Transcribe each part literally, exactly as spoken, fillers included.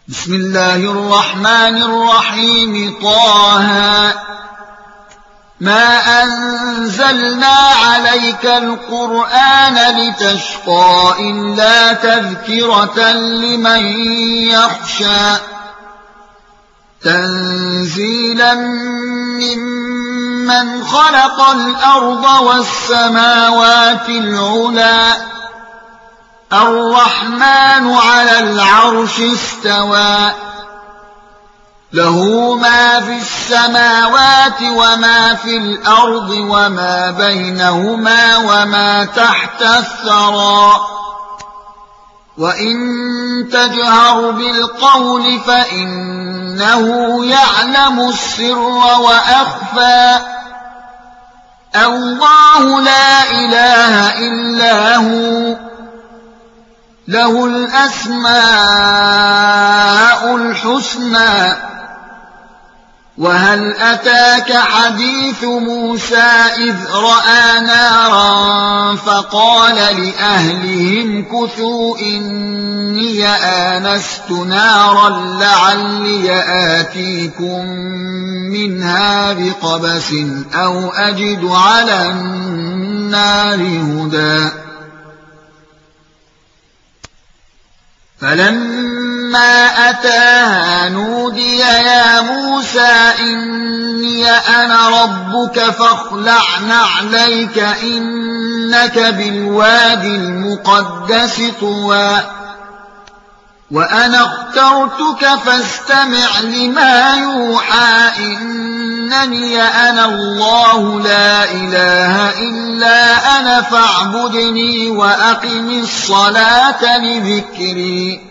بسم الله الرحمن الرحيم طه ما أنزلنا عليك القرآن لتشقى إلا تذكرة لمن يخشى تنزيلا ممن خلق الأرض والسماوات العلى الرحمن على العرش استوى له ما في السماوات وما في الأرض وما بينهما وما تحت الثرى وإن تجهر بالقول فإنه يعلم السر وأخفى الله لا إله إلا هو له الأسماء الحسنى وهل أتاك حديث موسى إذ رأى نارا فقال لأهلهم كثوا إني آنست نارا لعلي آتيكم منها بقبس أو أجد على النار هدى فلما أتاها نودي يا موسى إني أنا ربك فاخلع نعليك إنك بالوادي المقدس طوى وأنا اخترتك فاستمع لما يوحى إنني أنا الله لا إله إلا أنا فاعبدني وأقم الصلاة لذكري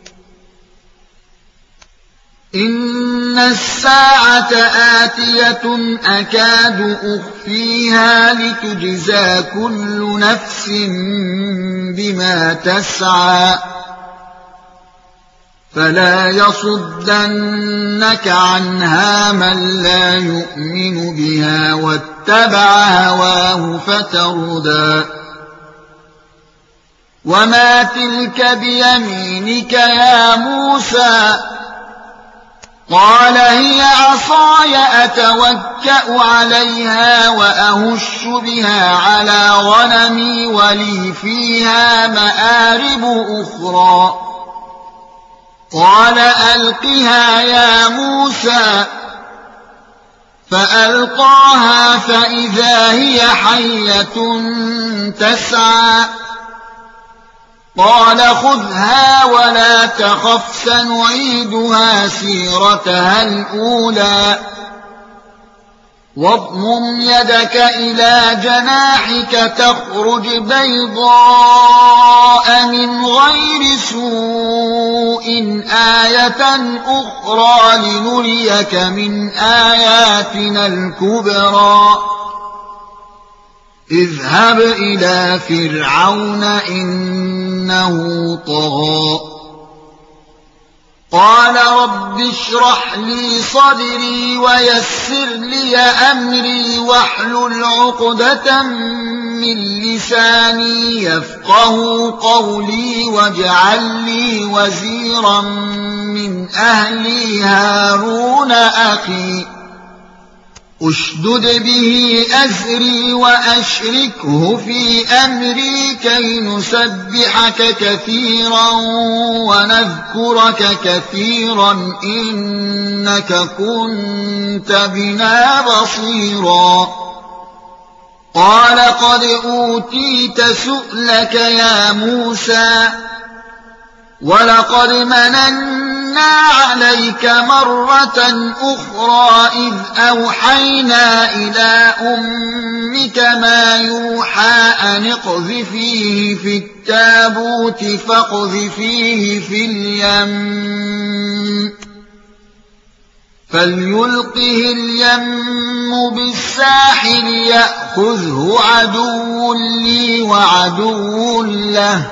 إن الساعة آتية أكاد أخفيها لتجزى كل نفس بما تسعى فلا يصدنك عنها من لا يؤمن بها واتبع هواه فتردى وما تلك بيمينك يا موسى قال هي عصاي أتوكأ عليها وأهش بها على غنمي ولي فيها مآرب أخرى قال ألقها يا موسى فألقاها فإذا هي حية تسعى قال خذها ولا تخف سنعيدها سيرتها الأولى واضمم يدك إلى جناحك تخرج بيضاء من غير سوء آية أخرى لنريك من آياتنا الكبرى اذهب إلى فرعون إنه طغى قال رب اشرح لي صدري ويسر لي أمري واحلل عقدة من لساني يفقه قولي واجعل لي وزيرا من أهلي هارون أخي اشدد به أزري وأشركه في أمري كي نسبحك كثيرا ونذكرك كثيرا إنك كنت بنا بصيرا قال قد أوتيت سؤلك يا موسى ولقد مننا عليك مرة أخرى إذ أوحينا إلى أمك ما يوحى أن اقذفيه في التابوت فاقذفيه في اليم فليلقه اليم بالساحل يأخذه عدو لي وعدو له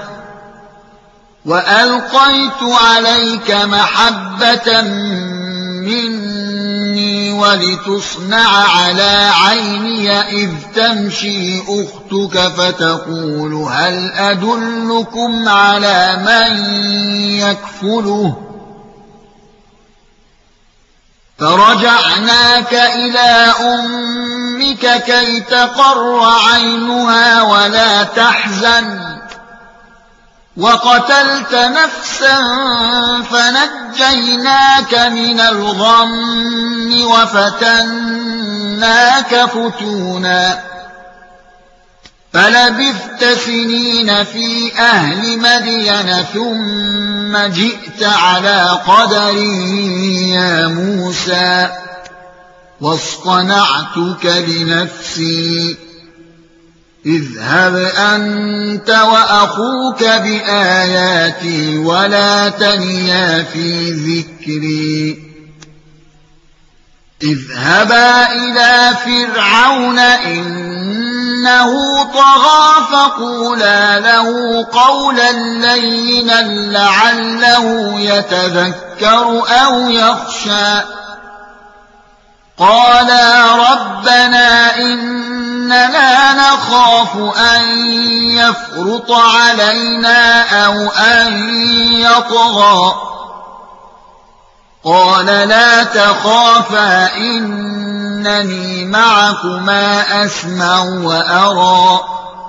وألقيت عليك محبة مني ولتصنع على عيني إذ تمشي أختك فتقول هل أدلكم على من يكفله فرجعناك إلى أمك كي تقر عينها ولا تحزن وقتلت نفسا فنجيناك من الغم وفتناك فتونا فلبثت سنين في أهل مدين ثم جئت على قدري يا موسى واصطنعتك لنفسي اذهب أنت وأخوك بآياتي ولا تنيا في ذكري اذهبا إلى فرعون إنه طغى فقولا له قولا لينا لعله يتذكر أو يخشى قالا ربنا إننا نخاف أن يفرط علينا أو أن يطغى قال لا تخافا إنني معكما أسمع وأرى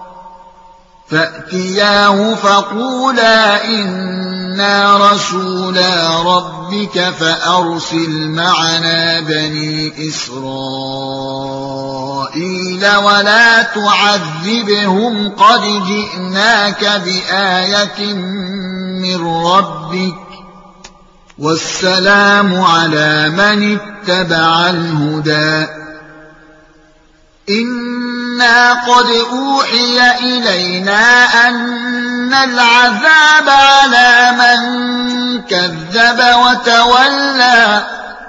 فأتياه فقولا إنا رسولا ربك فأرسل معنا بني إسرائيل ولا تعذبهم قد جئناك بآية من ربك والسلام على من اتبع الهدى إنا قد أوحي إلينا أن العذاب على من كذب وتولى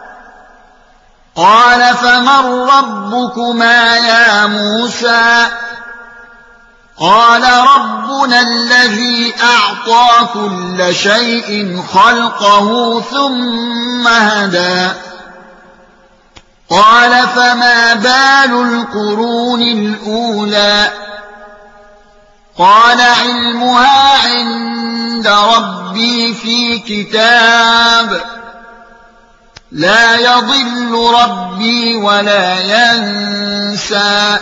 قال فمن ربكما يا موسى قال ربنا الذي أعطى كل شيء خلقه ثم هدى قال فما بال القرون الأولى قال علمها عند ربي في كتاب لا يضل ربي ولا ينسى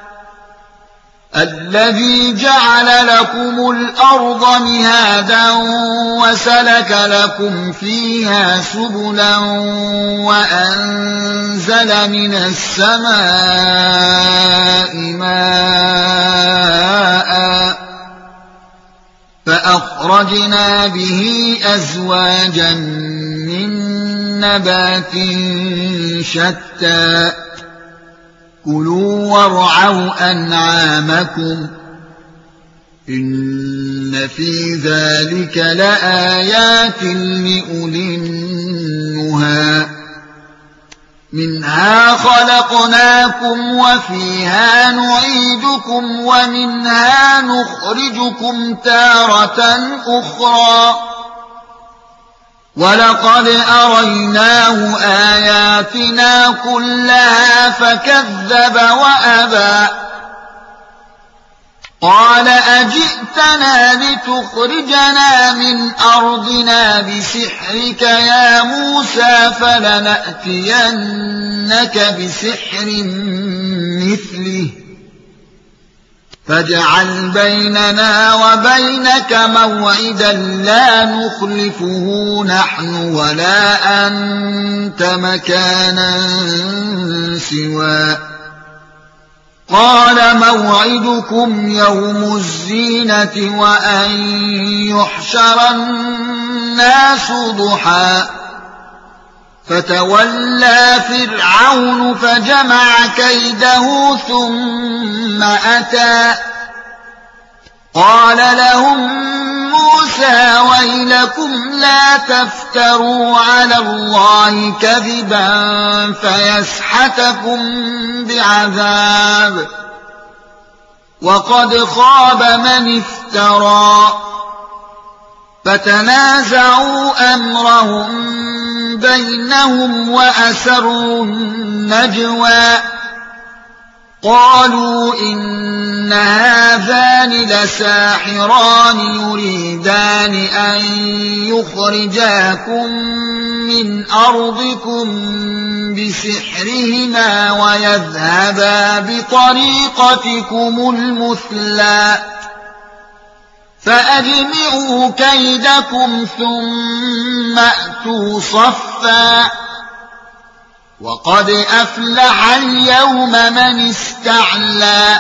الذي جعل لكم الأرض مهادا وسلك لكم فيها سبلا وأنزل من السماء ماء فأخرجنا به أزواجا من نبات شتى كلوا وارعوا أنعامكم إن في ذلك لآيات لأولي النهى منها خلقناكم وفيها نعيدكم ومنها نخرجكم تارة أخرى ولقد أريناه آياتنا كلها فكذب وأبى قال أجئتنا لتخرجنا من أرضنا بسحرك يا موسى فلنأتينك بسحر مثله فاجعل بيننا وبينك موعدا لا نخلفه نحن ولا أنت مكانا سوى قال موعدكم يوم الزينة وأن يحشر الناس ضحى فتولى فرعون فجمع كيده ثم أتى قال لهم موسى ويلكم لا تفتروا على الله كذبا فيسحتكم بعذاب وقد خاب من افترى فتنازعوا أمرهم بينهم وأسروا النجوى قالوا إن هذان لساحران يريدان أن يخرجاكم من أرضكم بسحرهما ويذهبا بطريقتكم المثلى فأجمعوا كيدكم ثم أتوا صفا وقد أفلح اليوم من استعلى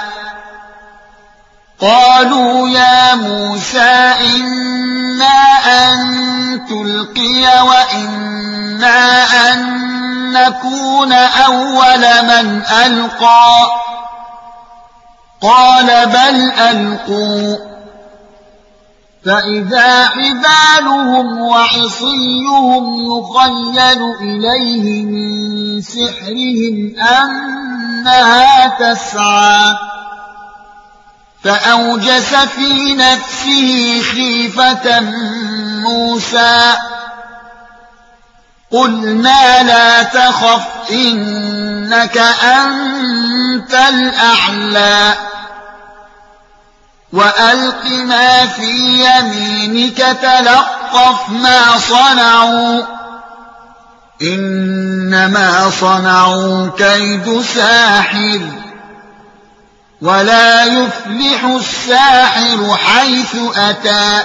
قالوا يا موسى إما أن تلقي وإما أن نكون أول من ألقى قال بل ألقوا فإذا حبالهم وعصيهم يخيل إليه من سحرهم أنها تسعى فأوجس في نفسه خيفة موسى قلنا لا تخف إنك أنت الأعلى وألق ما في يمينك تلقف ما صنعوا إنما صنعوا كيد ساحر ولا يفلح الساحر حيث أتى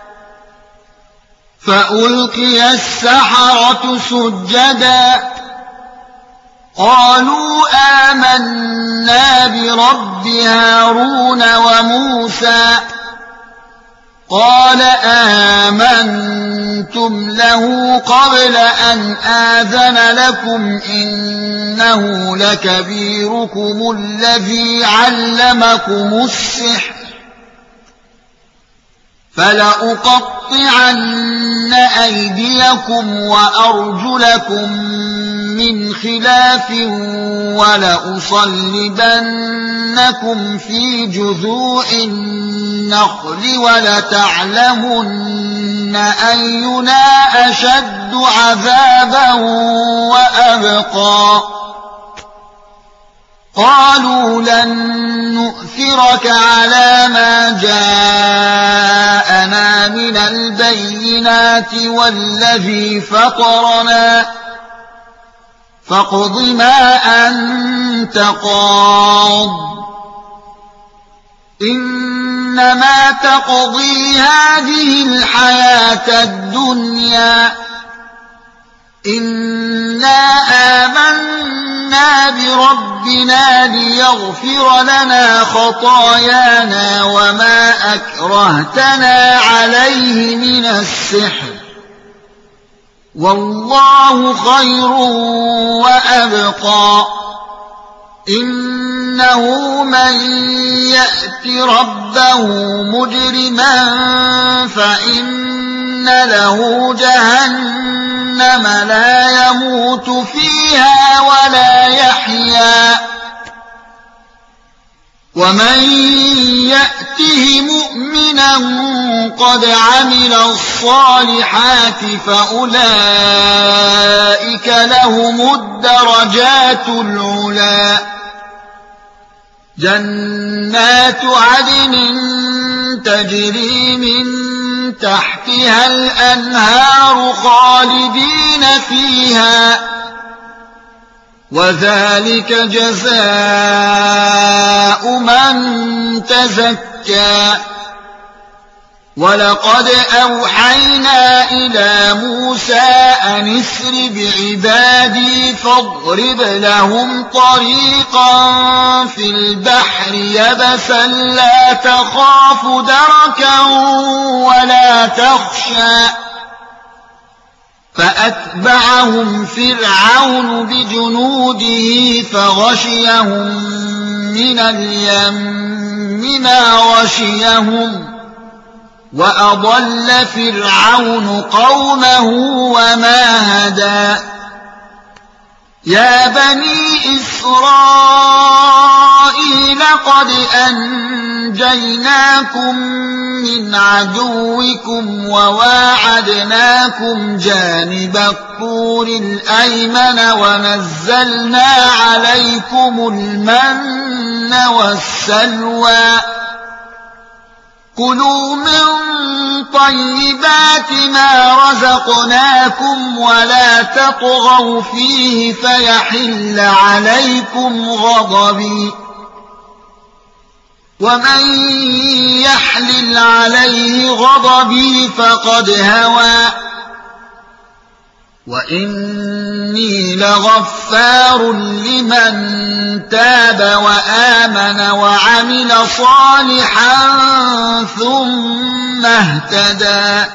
فألقي السحرة سجدا قالوا آمنا برب هارون وموسى قال آمنتم له قبل أن آذن لكم إنه لكبيركم الذي علمكم السحر فلأقطعن أيديكم وأرجلكم من خلاف ولأصلبنكم في جذوع النخل ولتعلمن أينا أشد عذابا وأبقى قالوا لن نؤثرك على ما جاءنا من البينات والذي فطرنا فاقض ما أنت قاض إنما تقضي هذه الحياة الدنيا إنا آمنا بربنا ليغفر لنا خطايانا وما أكرهتنا عليه من السحر والله خير وأبقى إنه من يأت ربه مجرما فإن له جهنم لا يموت فيها ولا يحيا ومن يأته مؤمنا قد عمل الصالحات فأولئك لهم الدرجات العلى جنات عدن تجري من تحتها الأنهار خالدين فيها وذلك جزاء من تزكى ولقد أوحينا إلى موسى أن اسر بعبادي فاضرب لهم طريقا في البحر يبسا لا تخاف دركا ولا تخشى فأتبعهم فرعون بجنوده فغشيهم من اليم ما غشيهم وأضل فرعون قومه وما هدى يا بني إسرائيل لقد أنجيناكم من عدوكم وواعدناكم جانب الطور الأيمن ونزلنا عليكم المن والسلوى كلوا من طيبات ما رزقناكم ولا تطغوا فيه فيحل عليكم غضبي ومن يحلل عليه غضبي فقد هوى وإني لغفار لمن تاب وآمن وعمل صالحا ثم اهتدى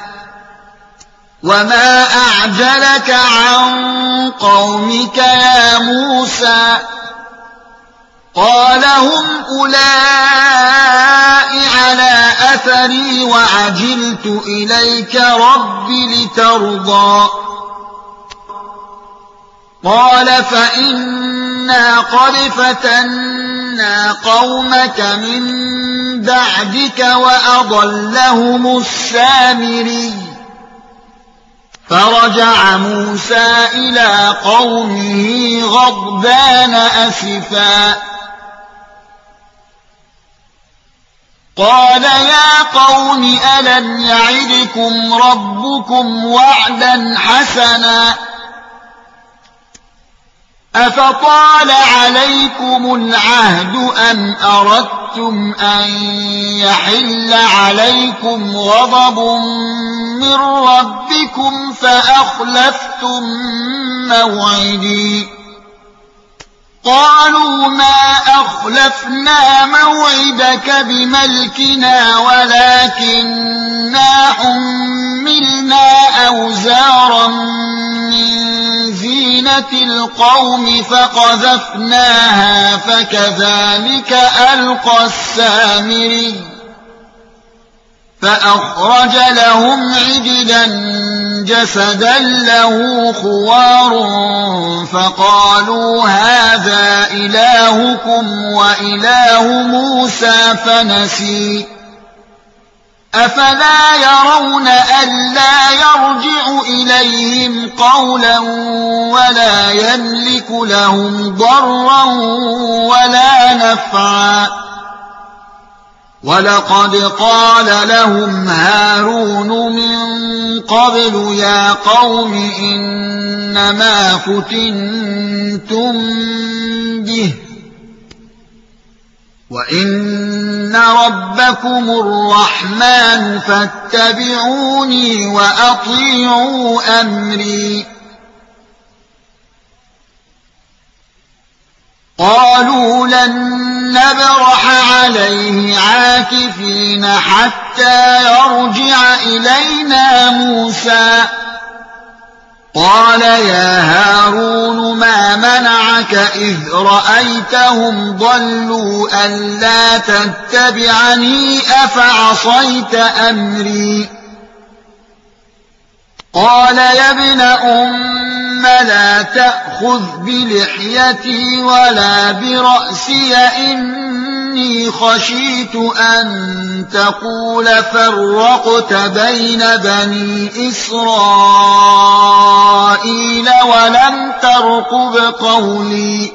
وما أعجلك عن قومك يا موسى قال هم أولئك على أثري وعجلت إليك رب لترضى قال فإنا قد فتنا قومك من بعدك وأضلهم السامري فرجع موسى إلى قومه غضبان أسفا قال يا قوم ألم يعدكم ربكم وعدا حسنا أفطال عليكم العهد أم أردتم أن يحل عليكم غضب من ربكم فأخلفتم موعدي قالوا ما أخلفنا موعدك بملكنا ولكننا حملنا أوزارا من زينة القوم فقذفناها فكذلك ألقى السامري فأخرج لهم عجلا جسدا له خوار فقالوا هذا إلهكم وإله موسى فنسي أفلا يرون ألا يرجع إليهم قولا ولا يملك لهم ضرا ولا نفعا ولقد قال لهم هارون من قبل يا قوم إنما فتنتم به وإن ربكم الرحمن فاتبعوني وأطيعوا أمري قالوا لن نبرح عليه عاكفين حتى يرجع إلينا موسى قال يا هارون ما منعك إذ رأيتهم ضلوا ألا تتبعني أفعصيت أمري قال يا ابن أم لا تأخذ بلحيتي ولا برأسي إني خشيت أن تقول فرقت بين بني إسرائيل ولم ترقب قولي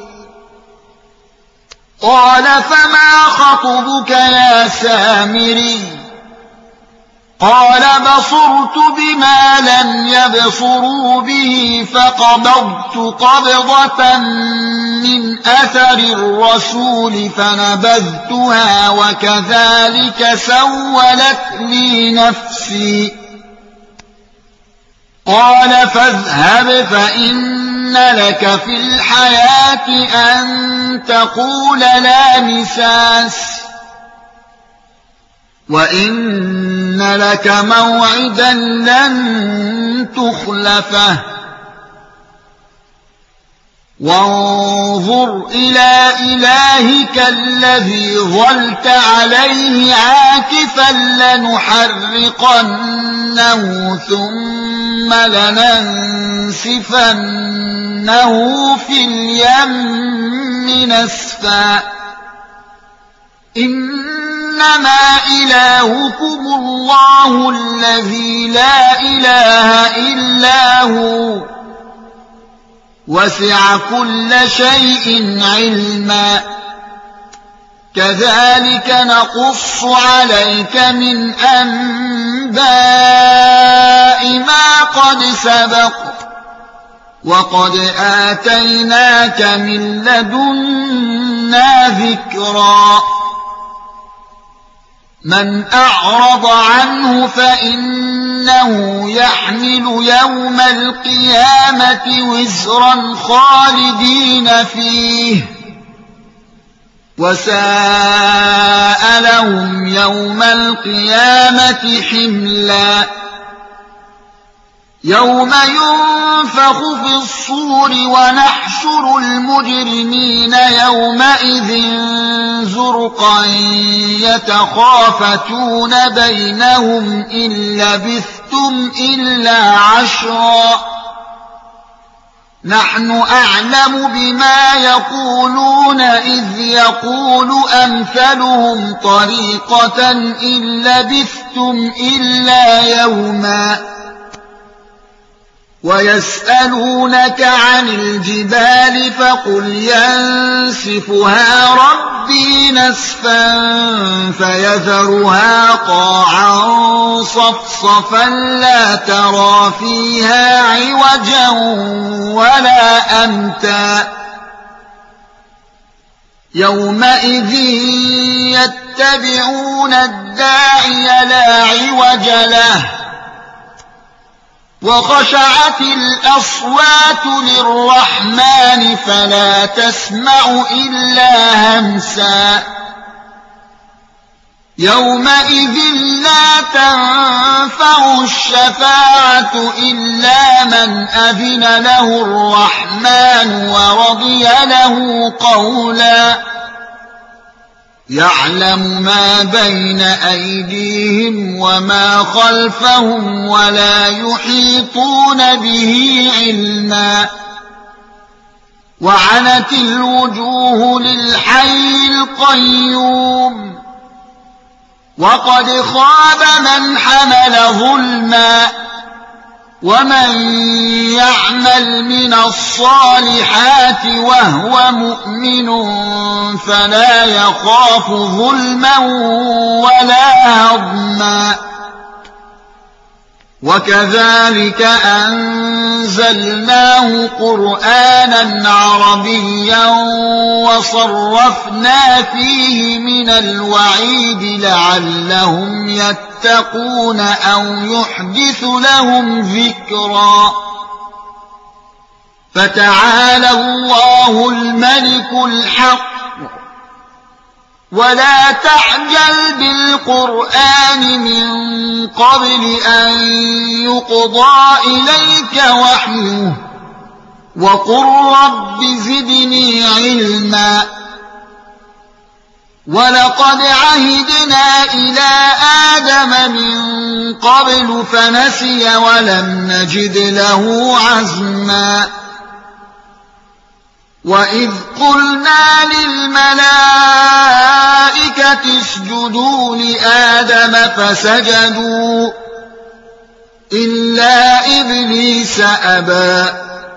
قال فما خطبك يا سامري قال بصرت بما لم يبصروا به فقبضت قبضة من أثر الرسول فنبذتها وكذلك سولت لي نفسي قال فاذهب فإن لك في الحياة أن تقول لا مساس وإن لك موعدا لن تخلفه وانظر إلى إلهك الذي ظلت عليه عاكفا لنحرقنه ثم لننسفنه في اليم نسفا إنما إلهكم الله الذي لا إله إلا هو وسع كل شيء علما كذلك نقص عليك من أنباء ما قد سبق وقد آتيناك من لدنا ذكرا من أعرض عنه فإنه يحمل يوم القيامة وزرا خالدين فيه وساء لهم يوم القيامة حملا يوم ينفخ في الصور ونحشر المجرمين يومئذ زرقا يتخافتون بينهم إن لبثتم إلا عشرا نحن أعلم بما يقولون إذ يقول أمثلهم طريقة إن لبثتم إلا يوما ويسألونك عن الجبال فقل ينسفها ربي نسفا فيذرها قاعا صفصفا لا ترى فيها عوجا ولا أمتا يومئذ يتبعون الداعي لا عوج له وخشعت الأصوات للرحمن فلا تسمع إلا همسا يومئذ لا تنفع الشفاعة إلا من أذن له الرحمن ورضي له قولا يعلم ما بين أيديهم وما خلفهم ولا يحيطون به علما وعنت الوجوه للحي القيوم وقد خاب من حمل ظلما ومن يعمل من الصالحات وهو مؤمن فلا يخاف ظلما ولا هضما وكذلك أنزلناه قرآنا عربيا وصرفنا فيه من الوعيد لعلهم يتقون أو يحدث لهم ذكرا فتعالى الله الملك الحق ولا تعجل بالقرآن من قبل أن يقضى إليك وحيه وقل رب زدني علما ولقد عهدنا إلى آدم من قبل فنسي ولم نجد له عزما وإذ قلنا للملائكة اسجدوا لآدم فسجدوا إلا إبليس أبى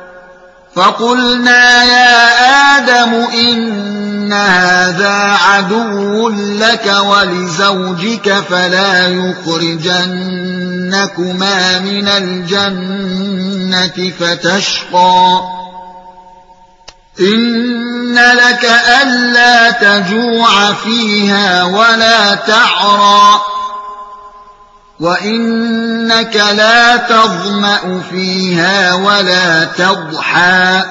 فقلنا يا آدم إن هذا عدو لك ولزوجك فلا يخرجنكما من الجنة فتشقى إن لك ألا تجوع فيها ولا تعرى وإنك لا تظمأ فيها ولا تضحى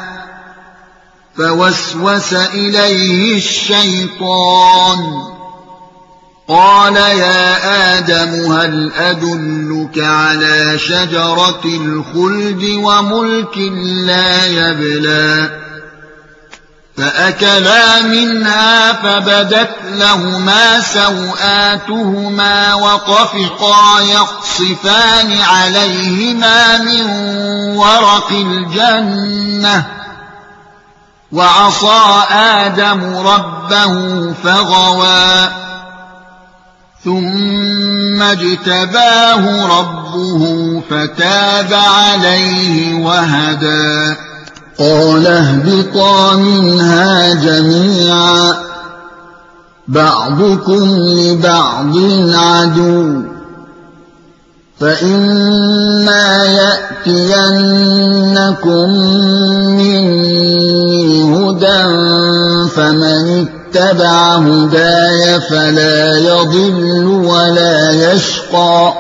فوسوس إليه الشيطان قال يا آدم هل أدلك على شجرة الخلد وملك لا يبلى فأكلا منها فبدت لهما سوآتهما وطفقا يخصفان عليهما من ورق الجنة وعصى آدم ربه فغوى ثم اجتباه ربه فتاب عليه وهدى قال اهبطا منها جميعا بعضكم لبعض عدو فإما يأتينكم مني هدى فمن اتبع هداي فلا يضل ولا يشقى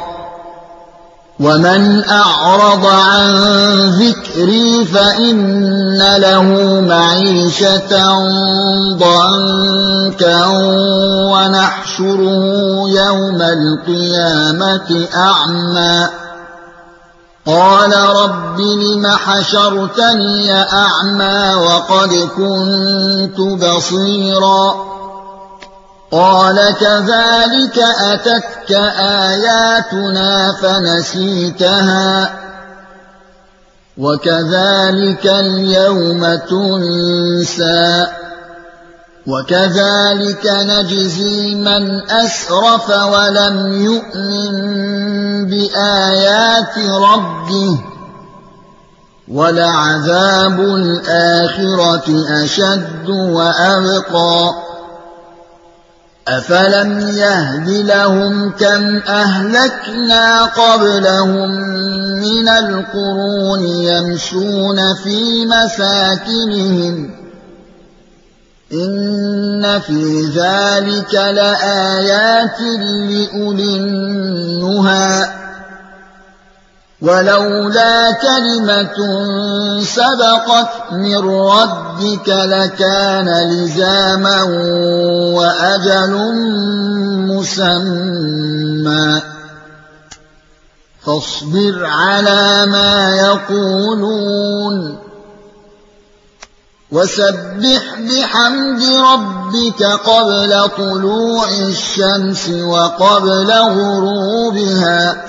ومن أعرض عن ذكري فإن له معيشة ضنكا ونحشره يوم القيامة أعمى قال رب لم حشرتني أعمى وقد كنت بصيرا قال كذلك أتتك آياتنا فنسيتها وكذلك اليوم تنسى وكذلك نجزي من أسرف ولم يؤمن بآيات ربه ولعذاب الآخرة أشد وأبقى أفلم يهد لهم كم أهلكنا قبلهم من القرون يمشون في مساكنهم إن في ذلك لآيات لأولي النهى ولولا كلمة سبقت من ربك لكان لزاما وأجل مسمى فاصبر على ما يقولون وسبح بحمد ربك قبل طلوع الشمس وقبل غروبها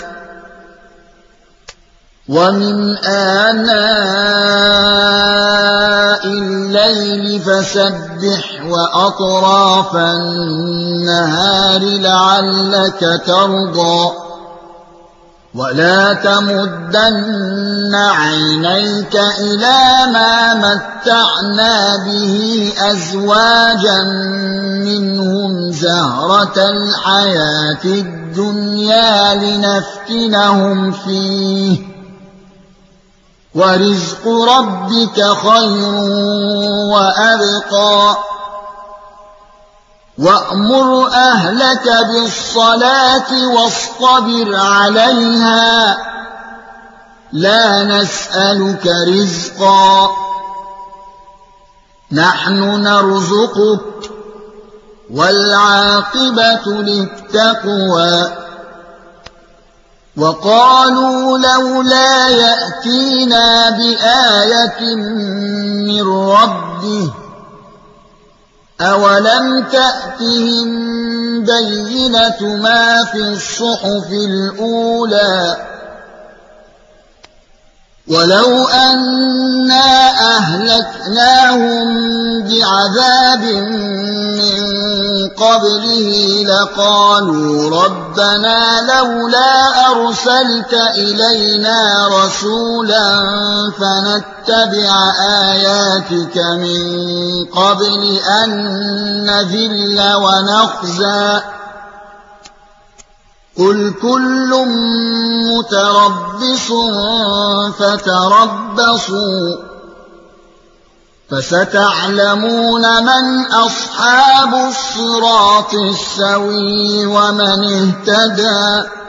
ومن آناء الليل فسبح وأطراف النهار لعلك ترضى ولا تمدن عينيك إلى ما متعنا به أزواجا منهم زهرة الحياة الدنيا لنفتنهم فيه ورزق ربك خير وأبقى وأمر أهلك بالصلاة واصطبر عليها لا نسألك رزقا نحن نرزقك والعاقبة للتقوى وقالوا لولا يأتينا بآية من ربه أولم تأتهم بينة ما في الصحف الأولى ولو أنا أهلكناهم بعذاب من قبله لقالوا ربنا لولا أرسلت إلينا رسولا فنتبع آياتك من قبل أن نذل ونخزى قل كل متربص فتربصوا فستعلمون من أصحاب الصراط السوي ومن اهتدى